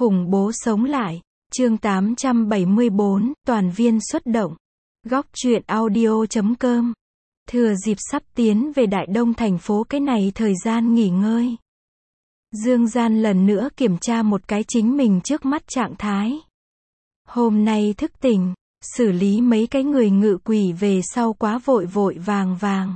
Khủng bố sống lại. Chương 874, toàn viên xuất động. Góc truyện audio.com. Thừa dịp sắp tiến về Đại Đông thành phố cái này thời gian nghỉ ngơi, Dương Gian lần nữa kiểm tra một cái chính mình trước mắt trạng thái. Hôm nay thức tỉnh, xử lý mấy cái người ngự quỷ về sau quá vội vội vàng vàng.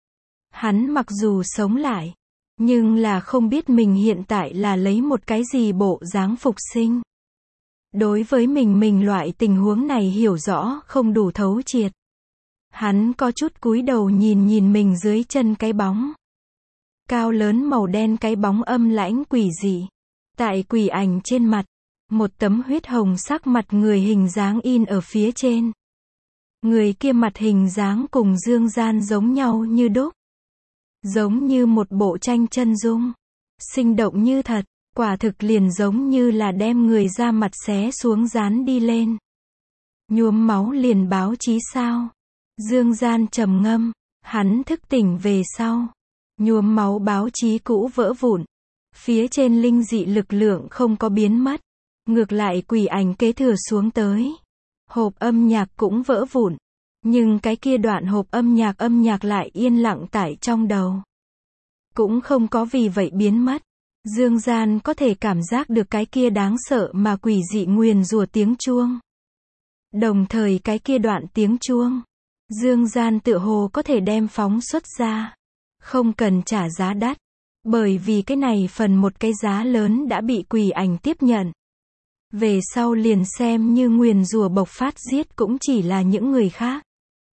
Hắn mặc dù sống lại, nhưng là không biết mình hiện tại là lấy một cái gì bộ dáng phục sinh. Đối với mình loại tình huống này hiểu rõ không đủ thấu triệt. Hắn có chút cúi đầu nhìn mình dưới chân cái bóng. Cao lớn màu đen cái bóng âm lãnh quỷ dị. Tại quỷ ảnh trên mặt, một tấm huyết hồng sắc mặt người hình dáng in ở phía trên. Người kia mặt hình dáng cùng Dương Gian giống nhau như đúc. Giống như một bộ tranh chân dung. Sinh động như thật, quả thực liền giống như là đem người ra mặt xé xuống dán đi lên. Nhuốm máu liền báo chí sao? Dương Gian trầm ngâm, hắn thức tỉnh về sau. Nhuốm máu báo chí cũ vỡ vụn. Phía trên linh dị lực lượng không có biến mất. Ngược lại quỷ ảnh kế thừa xuống tới. Hộp âm nhạc cũng vỡ vụn. Nhưng cái kia đoạn hộp âm nhạc lại yên lặng tại trong đầu. Cũng không có vì vậy biến mất. Dương Gian có thể cảm giác được cái kia đáng sợ mà quỷ dị nguyền rủa tiếng chuông. Đồng thời cái kia đoạn tiếng chuông, Dương Gian tựa hồ có thể đem phóng xuất ra. Không cần trả giá đắt. Bởi vì cái này phần một cái giá lớn đã bị quỷ ảnh tiếp nhận. Về sau liền xem như nguyền rủa bộc phát giết cũng chỉ là những người khác.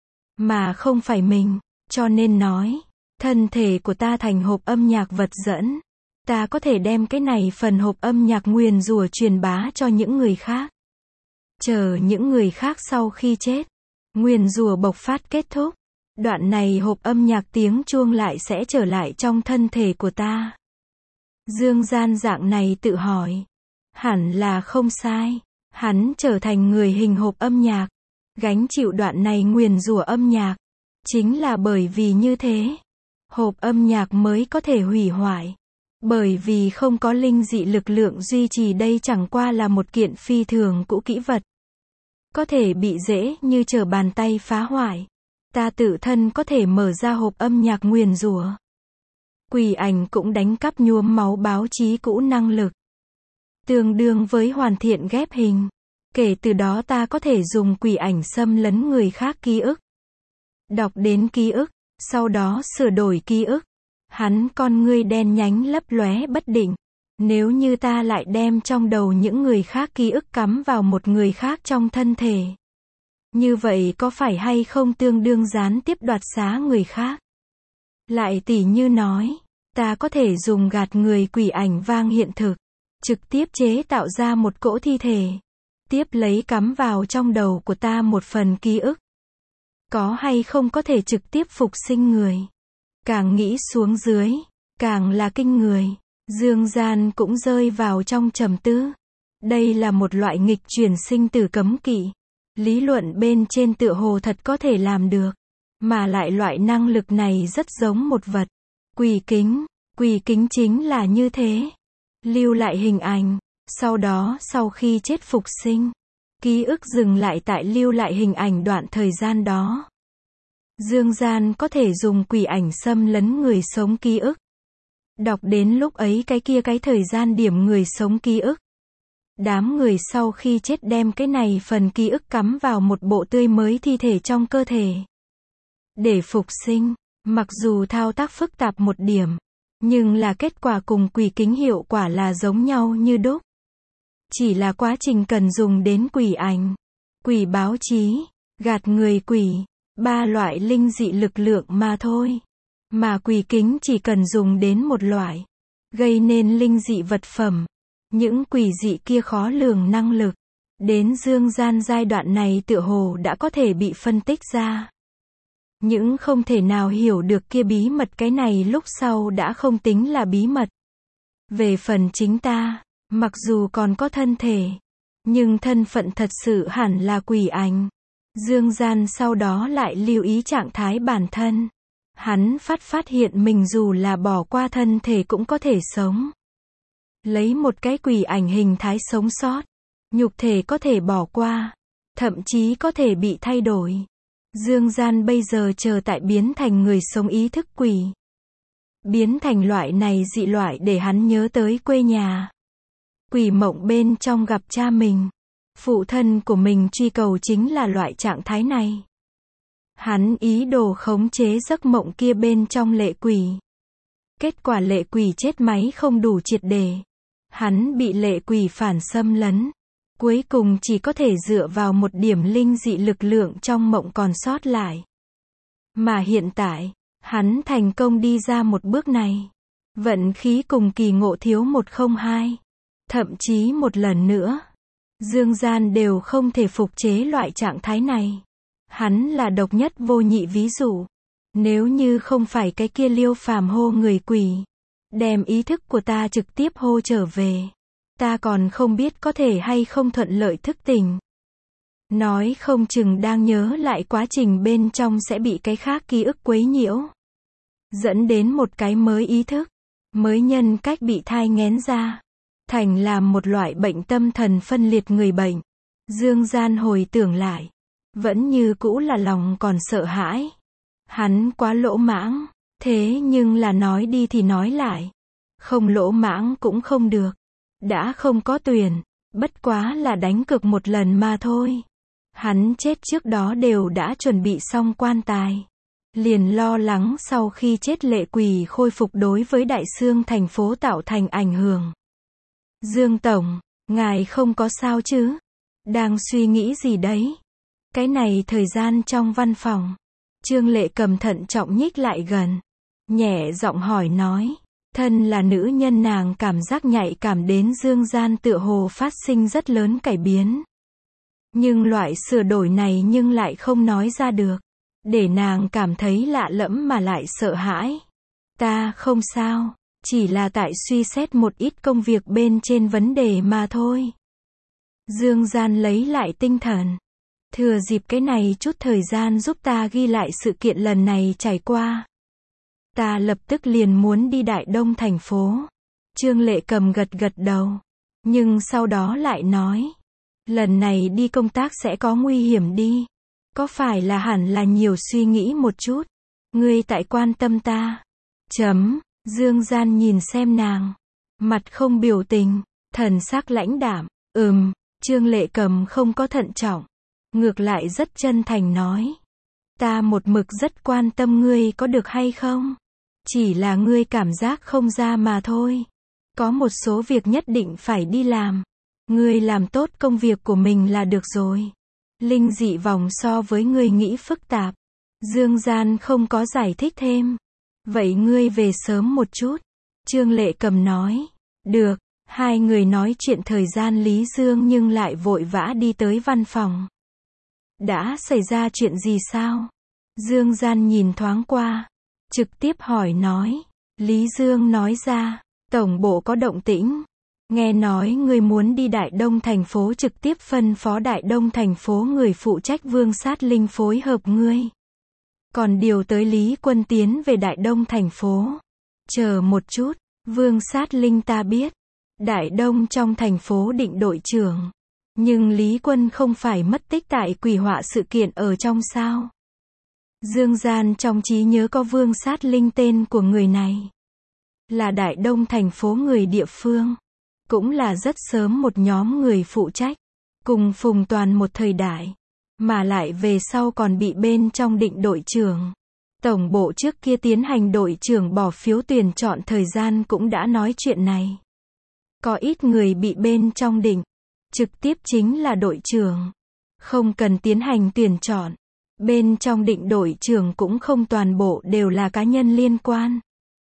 Mà không phải mình. Cho nên nói, thân thể của ta thành hộp âm nhạc vật dẫn. Ta có thể đem cái này phần hộp âm nhạc nguyền rủa truyền bá cho những người khác. Chờ những người khác sau khi chết, nguyền rủa bộc phát kết thúc, đoạn này hộp âm nhạc tiếng chuông lại sẽ trở lại trong thân thể của ta. Dương Gian dạng này tự hỏi, hẳn là không sai. Hắn trở thành người hình hộp âm nhạc, gánh chịu đoạn này nguyền rủa âm nhạc. Chính là bởi vì như thế, hộp âm nhạc mới có thể hủy hoại. Bởi vì không có linh dị lực lượng duy trì, đây chẳng qua là một kiện phi thường cũ kỹ vật. Có thể bị dễ như trở bàn tay phá hoại. Ta tự thân có thể mở ra hộp âm nhạc nguyền rủa. Quỷ ảnh cũng đánh cắp nhuốm máu báo chí cũ năng lực. Tương đương với hoàn thiện ghép hình. Kể từ đó ta có thể dùng quỷ ảnh xâm lấn người khác ký ức. Đọc đến ký ức, sau đó sửa đổi ký ức. Hắn con ngươi đen nhánh lấp lóe bất định. Nếu như ta lại đem trong đầu những người khác ký ức cắm vào một người khác trong thân thể. Như vậy có phải hay không tương đương gián tiếp đoạt xá người khác? Lại tỉ như nói, ta có thể dùng gạt người quỷ ảnh vang hiện thực. Trực tiếp chế tạo ra một cỗ thi thể. Tiếp lấy cắm vào trong đầu của ta một phần ký ức. Có hay không có thể trực tiếp phục sinh người? Càng nghĩ xuống dưới, càng là kinh người. Dương Gian cũng rơi vào trong trầm tư. Đây là một loại nghịch chuyển sinh tử cấm kỵ. Lý luận bên trên tựa hồ thật có thể làm được. Mà lại loại năng lực này rất giống một vật. Quỷ kính. Quỷ kính chính là như thế. Lưu lại hình ảnh. Sau đó sau khi chết phục sinh. Ký ức dừng lại tại lưu lại hình ảnh đoạn thời gian đó. Dương Gian có thể dùng quỷ ảnh xâm lấn người sống ký ức. Đọc đến lúc ấy cái thời gian điểm người sống ký ức. Đám người sau khi chết đem cái này phần ký ức cắm vào một bộ tươi mới thi thể trong cơ thể. Để phục sinh, mặc dù thao tác phức tạp một điểm, nhưng là kết quả cùng quỷ kính hiệu quả là giống nhau như đúc. Chỉ là quá trình cần dùng đến quỷ ảnh, quỷ báo chí, gạt người quỷ. 3 loại linh dị lực lượng mà thôi. Mà quỷ kính chỉ cần dùng đến một loại. Gây nên linh dị vật phẩm. Những quỷ dị kia khó lường năng lực. Đến Dương Gian giai đoạn này tựa hồ đã có thể bị phân tích ra. Những không thể nào hiểu được kia bí mật cái này lúc sau đã không tính là bí mật. Về phần chính ta, mặc dù còn có thân thể, nhưng thân phận thật sự hẳn là quỷ ảnh. Dương Gian sau đó lại lưu ý trạng thái bản thân. Hắn phát hiện mình dù là bỏ qua thân thể cũng có thể sống. Lấy một cái quỷ ảnh hình thái sống sót. Nhục thể có thể bỏ qua. Thậm chí có thể bị thay đổi. Dương gian bây giờ chờ tại biến thành người sống ý thức quỷ. Biến thành loại này dị loại để hắn nhớ tới quê nhà. Quỷ mộng bên trong gặp cha mình. Phụ thân của mình truy cầu chính là loại trạng thái này. Hắn ý đồ khống chế giấc mộng kia bên trong lệ quỷ. Kết quả lệ quỷ chết máy không đủ triệt để. Hắn bị lệ quỷ phản xâm lấn. Cuối cùng chỉ có thể dựa vào một điểm linh dị lực lượng trong mộng còn sót lại. Mà hiện tại, hắn thành công đi ra một bước này. Vận khí cùng kỳ ngộ thiếu 102. Thậm chí một lần nữa. Dương gian đều không thể phục chế loại trạng thái này. Hắn là độc nhất vô nhị ví dụ. Nếu như không phải cái kia Liêu Phàm hô người quỷ. Đem ý thức của ta trực tiếp hô trở về. Ta còn không biết có thể hay không thuận lợi thức tỉnh. Nói không chừng đang nhớ lại quá trình bên trong sẽ bị cái khác ký ức quấy nhiễu. Dẫn đến một cái mới ý thức. Mới nhân cách bị thai nghén ra. Thành làm một loại bệnh tâm thần phân liệt người bệnh. Dương gian hồi tưởng lại. Vẫn như cũ là lòng còn sợ hãi. Hắn quá lỗ mãng. Thế nhưng là nói đi thì nói lại. Không lỗ mãng cũng không được. Đã không có tuyển. Bất quá là đánh cược một lần mà thôi. Hắn chết trước đó đều đã chuẩn bị xong quan tài. Liền lo lắng sau khi chết lệ quỷ khôi phục đối với Đại Xương thành phố tạo thành ảnh hưởng. Dương Tổng, ngài không có sao chứ? Đang suy nghĩ gì đấy? Cái này thời gian trong văn phòng. Trương Lệ Cầm thận trọng nhích lại gần. Nhẹ giọng hỏi nói. Thân là nữ nhân nàng cảm giác nhạy cảm đến dương gian tựa hồ phát sinh rất lớn cải biến. Nhưng loại sửa đổi này nhưng lại không nói ra được. Để nàng cảm thấy lạ lẫm mà lại sợ hãi. Ta không sao. Chỉ là tại suy xét một ít công việc bên trên vấn đề mà thôi. Dương gian lấy lại tinh thần. Thừa dịp cái này chút thời gian giúp ta ghi lại sự kiện lần này trải qua. Ta lập tức liền muốn đi Đại Đông thành phố. Trương Lệ Cầm gật gật đầu. Nhưng sau đó lại nói. Lần này đi công tác sẽ có nguy hiểm đi. Có phải là hẳn là nhiều suy nghĩ một chút. Ngươi tại quan tâm ta. Dương gian nhìn xem nàng. Mặt không biểu tình. Thần sắc lãnh đạm. Trương Lệ Cầm không có thận trọng. Ngược lại rất chân thành nói. Ta một mực rất quan tâm ngươi có được hay không? Chỉ là ngươi cảm giác không ra mà thôi. Có một số việc nhất định phải đi làm. Ngươi làm tốt công việc của mình là được rồi. Linh dị vòng so với ngươi nghĩ phức tạp. Dương gian không có giải thích thêm. Vậy ngươi về sớm một chút. Trương Lệ Cầm nói. Được. Hai người nói chuyện thời gian Lý Dương nhưng lại vội vã đi tới văn phòng. Đã xảy ra chuyện gì sao? Dương gian nhìn thoáng qua. Trực tiếp hỏi nói. Lý Dương nói ra. Tổng bộ có động tĩnh. Nghe nói ngươi muốn đi Đại Đông thành phố trực tiếp phân phó Đại Đông thành phố người phụ trách Vương Sát Linh phối hợp ngươi. Còn điều tới Lý Quân tiến về Đại Đông thành phố. Chờ một chút. Vương Sát Linh ta biết. Đại Đông trong thành phố định đội trưởng. Nhưng Lý Quân không phải mất tích tại quỷ họa sự kiện ở trong sao? Dương gian trong trí nhớ có Vương Sát Linh tên của người này. Là Đại Đông thành phố người địa phương. Cũng là rất sớm một nhóm người phụ trách. Cùng Phùng Toàn một thời đại. Mà lại về sau còn bị bên trong định đội trưởng. Tổng bộ trước kia tiến hành đội trưởng bỏ phiếu tuyển chọn thời gian cũng đã nói chuyện này. Có ít người bị bên trong định. Trực tiếp chính là đội trưởng. Không cần tiến hành tuyển chọn. Bên trong định đội trưởng cũng không toàn bộ đều là cá nhân liên quan.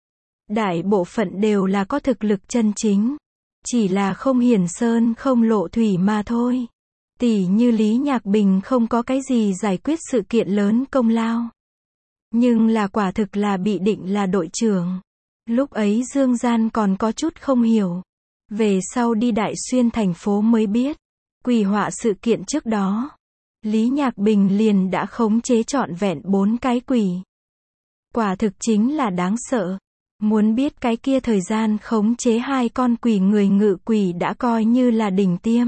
Đại bộ phận đều là có thực lực chân chính. Chỉ là không hiển sơn không lộ thủy mà thôi. Tỷ như Lý Nhạc Bình không có cái gì giải quyết sự kiện lớn công lao. Nhưng là quả thực là bị định là đội trưởng. Lúc ấy Dương gian còn có chút không hiểu. Về sau đi Đại Xuyên thành phố mới biết. Quỷ họa sự kiện trước đó. Lý Nhạc Bình liền đã khống chế trọn vẹn 4 cái quỷ. Quả thực chính là đáng sợ. Muốn biết cái kia thời gian khống chế 2 con quỷ người ngự quỷ đã coi như là đỉnh tiêm.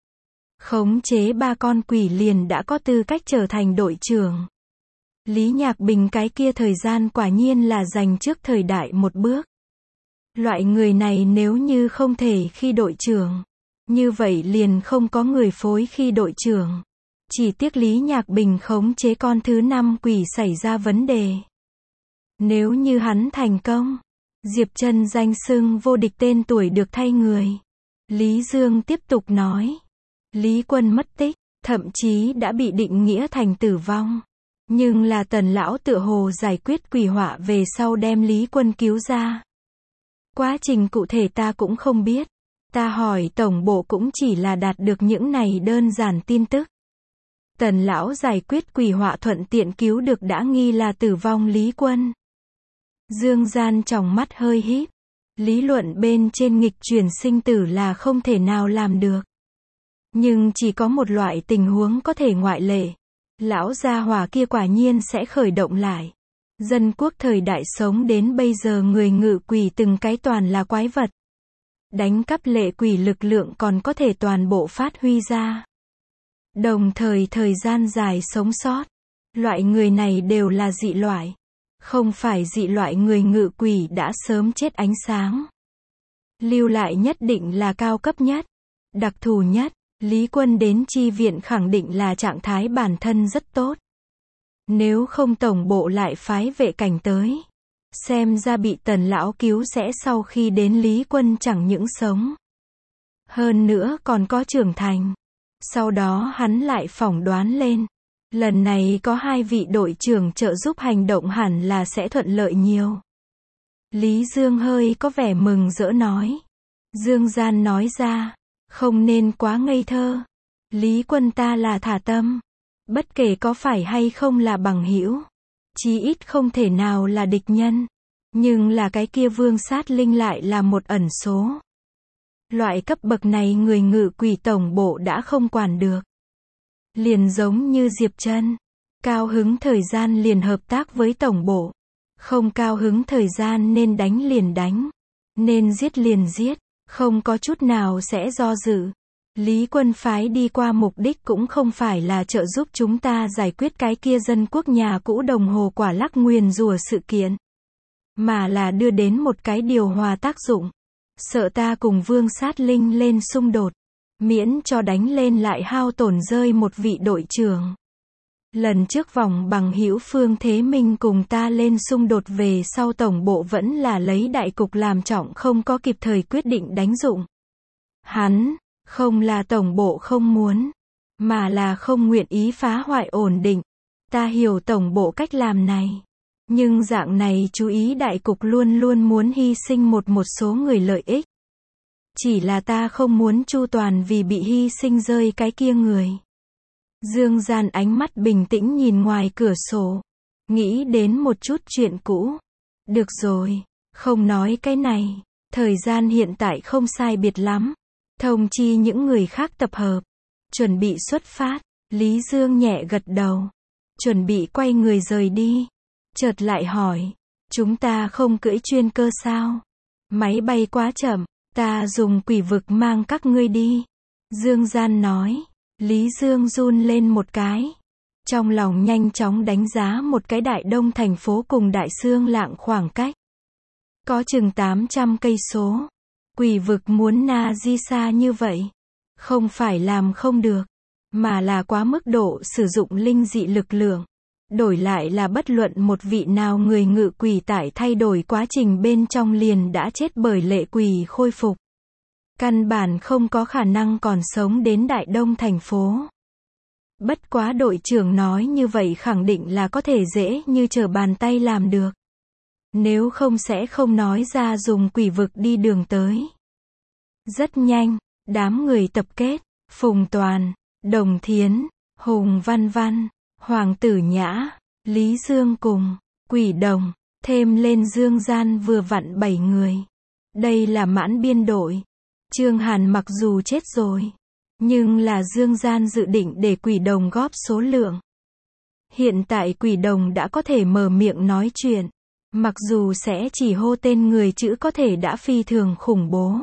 Khống chế 3 con quỷ liền đã có tư cách trở thành đội trưởng. Lý Nhạc Bình cái kia thời gian quả nhiên là giành trước thời đại một bước. Loại người này nếu như không thể khi đội trưởng, như vậy liền không có người phối khi đội trưởng. Chỉ tiếc Lý Nhạc Bình khống chế con thứ 5 quỷ xảy ra vấn đề. Nếu như hắn thành công, Diệp Trân danh xưng vô địch tên tuổi được thay người. Lý Dương tiếp tục nói. Lý Quân mất tích, thậm chí đã bị định nghĩa thành tử vong. Nhưng là Tần lão tựa hồ giải quyết quỷ họa về sau đem Lý Quân cứu ra. Quá trình cụ thể ta cũng không biết. Ta hỏi tổng bộ cũng chỉ là đạt được những này đơn giản tin tức. Tần lão giải quyết quỷ họa thuận tiện cứu được đã nghi là tử vong Lý Quân. Dương Gian tròng mắt hơi híp. Lý luận bên trên nghịch chuyển sinh tử là không thể nào làm được. Nhưng chỉ có một loại tình huống có thể ngoại lệ. Lão gia hỏa kia quả nhiên sẽ khởi động lại. Dân quốc thời đại sống đến bây giờ người ngự quỷ từng cái toàn là quái vật. Đánh cắp lệ quỷ lực lượng còn có thể toàn bộ phát huy ra. Đồng thời thời gian dài sống sót. Loại người này đều là dị loại. Không phải dị loại người ngự quỷ đã sớm chết ánh sáng. Lưu lại nhất định là cao cấp nhất, đặc thù nhất. Lý Quân đến chi viện khẳng định là trạng thái bản thân rất tốt. Nếu không tổng bộ lại phái vệ cảnh tới. Xem ra bị Tần lão cứu sẽ sau khi đến Lý Quân chẳng những sống. Hơn nữa còn có trưởng thành. Sau đó hắn lại phỏng đoán lên. Lần này có 2 vị đội trưởng trợ giúp hành động hẳn là sẽ thuận lợi nhiều. Lý Dương hơi có vẻ mừng rỡ nói. Dương Gian nói ra. Không nên quá ngây thơ. Lý Quân ta là thả tâm. Bất kể có phải hay không là bằng hữu. Chí ít không thể nào là địch nhân. Nhưng là cái kia Vương Sát Linh lại là một ẩn số. Loại cấp bậc này người ngự quỷ tổng bộ đã không quản được. Liền giống như Diệp Trân. Cao hứng thời gian liền hợp tác với tổng bộ. Không cao hứng thời gian nên đánh liền đánh. Nên giết liền giết. Không có chút nào sẽ do dự. Lý Quân phái đi qua mục đích cũng không phải là trợ giúp chúng ta giải quyết cái kia dân quốc nhà cũ đồng hồ quả lắc nguyền rủa sự kiện. Mà là đưa đến một cái điều hòa tác dụng. Sợ ta cùng Vương Sát Linh lên xung đột. Miễn cho đánh lên lại hao tổn rơi một vị đội trưởng. Lần trước vòng bằng hữu Phương Thế Minh cùng ta lên xung đột về sau tổng bộ vẫn là lấy đại cục làm trọng không có kịp thời quyết định đánh dụng. Hắn, không là tổng bộ không muốn, mà là không nguyện ý phá hoại ổn định. Ta hiểu tổng bộ cách làm này. Nhưng dạng này chú ý đại cục luôn luôn muốn hy sinh một số người lợi ích. Chỉ là ta không muốn chu toàn vì bị hy sinh rơi cái kia người. Dương Gian ánh mắt bình tĩnh nhìn ngoài cửa sổ. Nghĩ đến một chút chuyện cũ. Được rồi, không nói cái này. Thời gian hiện tại không sai biệt lắm. Thông chi những người khác tập hợp. Chuẩn bị xuất phát. Lý Dương nhẹ gật đầu. Chuẩn bị quay người rời đi. Chợt lại hỏi. Chúng ta không cưỡi chuyên cơ sao? Máy bay quá chậm. Ta dùng quỷ vực mang các ngươi đi. Dương Gian nói. Lý Dương run lên một cái. Trong lòng nhanh chóng đánh giá một cái Đại Đông thành phố cùng Đại Xương Lạng khoảng cách. Có chừng 800 cây số. Quỷ vực muốn na di xa như vậy. Không phải làm không được. Mà là quá mức độ sử dụng linh dị lực lượng. Đổi lại là bất luận một vị nào người ngự quỷ tại thay đổi quá trình bên trong liền đã chết bởi lệ quỷ khôi phục. Căn bản không có khả năng còn sống đến Đại Đông thành phố. Bất quá đội trưởng nói như vậy khẳng định là có thể dễ như trở bàn tay làm được. Nếu không sẽ không nói ra dùng quỷ vực đi đường tới. Rất nhanh, đám người tập kết, Phùng Toàn, Đồng Thiến, Hùng Văn Văn, Hoàng Tử Nhã, Lý Dương cùng, Quỷ Đồng, thêm lên Dương Gian vừa vặn 7 người. Đây là mãn biên đội. Trương Hàn mặc dù chết rồi, nhưng là Dương Gian dự định để Quỷ Đồng góp số lượng. Hiện tại Quỷ Đồng đã có thể mở miệng nói chuyện. Mặc dù sẽ chỉ hô tên người chữ có thể đã phi thường khủng bố.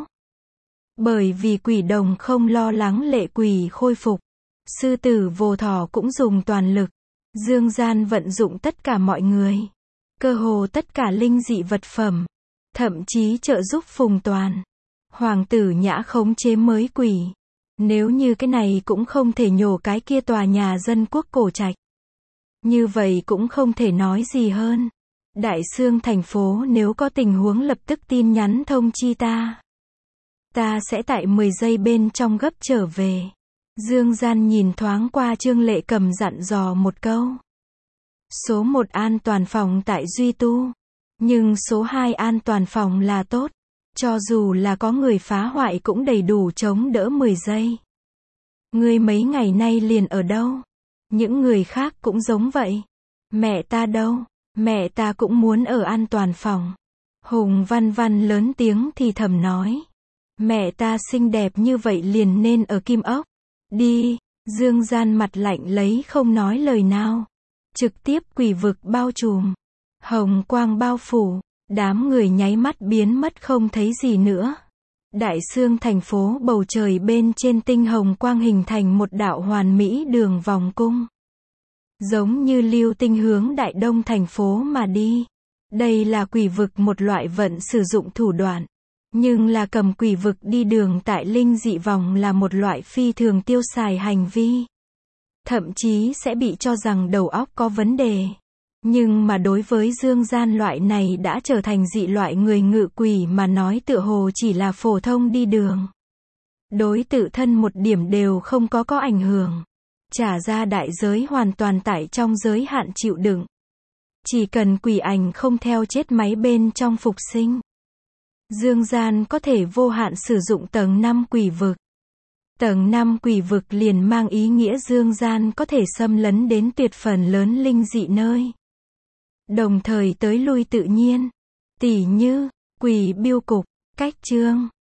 Bởi vì quỷ đồng không lo lắng lệ quỷ khôi phục. Sư tử vô thỏ cũng dùng toàn lực. Dương gian vận dụng tất cả mọi người. Cơ hồ tất cả linh dị vật phẩm. Thậm chí trợ giúp Phùng Toàn. Hoàng tử Nhã khống chế mới quỷ. Nếu như cái này cũng không thể nhổ cái kia tòa nhà dân quốc cổ trạch. Như vậy cũng không thể nói gì hơn. Đại Xương thành phố nếu có tình huống lập tức tin nhắn thông chi ta. Ta sẽ tại 10 giây bên trong gấp trở về. Dương gian nhìn thoáng qua Trương Lệ Cầm dặn dò một câu. Số 1 an toàn phòng tại Duy Tu. Nhưng số 2 an toàn phòng là tốt. Cho dù là có người phá hoại cũng đầy đủ chống đỡ 10 giây. Ngươi mấy ngày nay liền ở đâu? Những người khác cũng giống vậy. Mẹ ta đâu? Mẹ ta cũng muốn ở an toàn phòng. Hùng Văn Văn lớn tiếng thì thầm nói. Mẹ ta xinh đẹp như vậy liền nên ở Kim Ốc. Đi, Dương gian mặt lạnh lấy không nói lời nào. Trực tiếp quỷ vực bao trùm. Hồng quang bao phủ. Đám người nháy mắt biến mất không thấy gì nữa. Đại Xương thành phố bầu trời bên trên tinh hồng quang hình thành một đạo hoàn mỹ đường vòng cung. Giống như lưu tinh hướng Đại Đông thành phố mà đi. Đây là quỷ vực một loại vận sử dụng thủ đoạn. Nhưng là cầm quỷ vực đi đường tại linh dị vòng là một loại phi thường tiêu xài hành vi. Thậm chí sẽ bị cho rằng đầu óc có vấn đề. Nhưng mà đối với Dương gian loại này đã trở thành dị loại người ngự quỷ mà nói tựa hồ chỉ là phổ thông đi đường. Đối tự thân một điểm đều không có ảnh hưởng. Trả ra đại giới hoàn toàn tại trong giới hạn chịu đựng. Chỉ cần quỷ ảnh không theo chết máy bên trong phục sinh. Dương gian có thể vô hạn sử dụng tầng 5 quỷ vực. Tầng 5 quỷ vực liền mang ý nghĩa Dương gian có thể xâm lấn đến tuyệt phần lớn linh dị nơi. Đồng thời tới lui tự nhiên. Tỉ như, quỷ biêu cục, cách chương.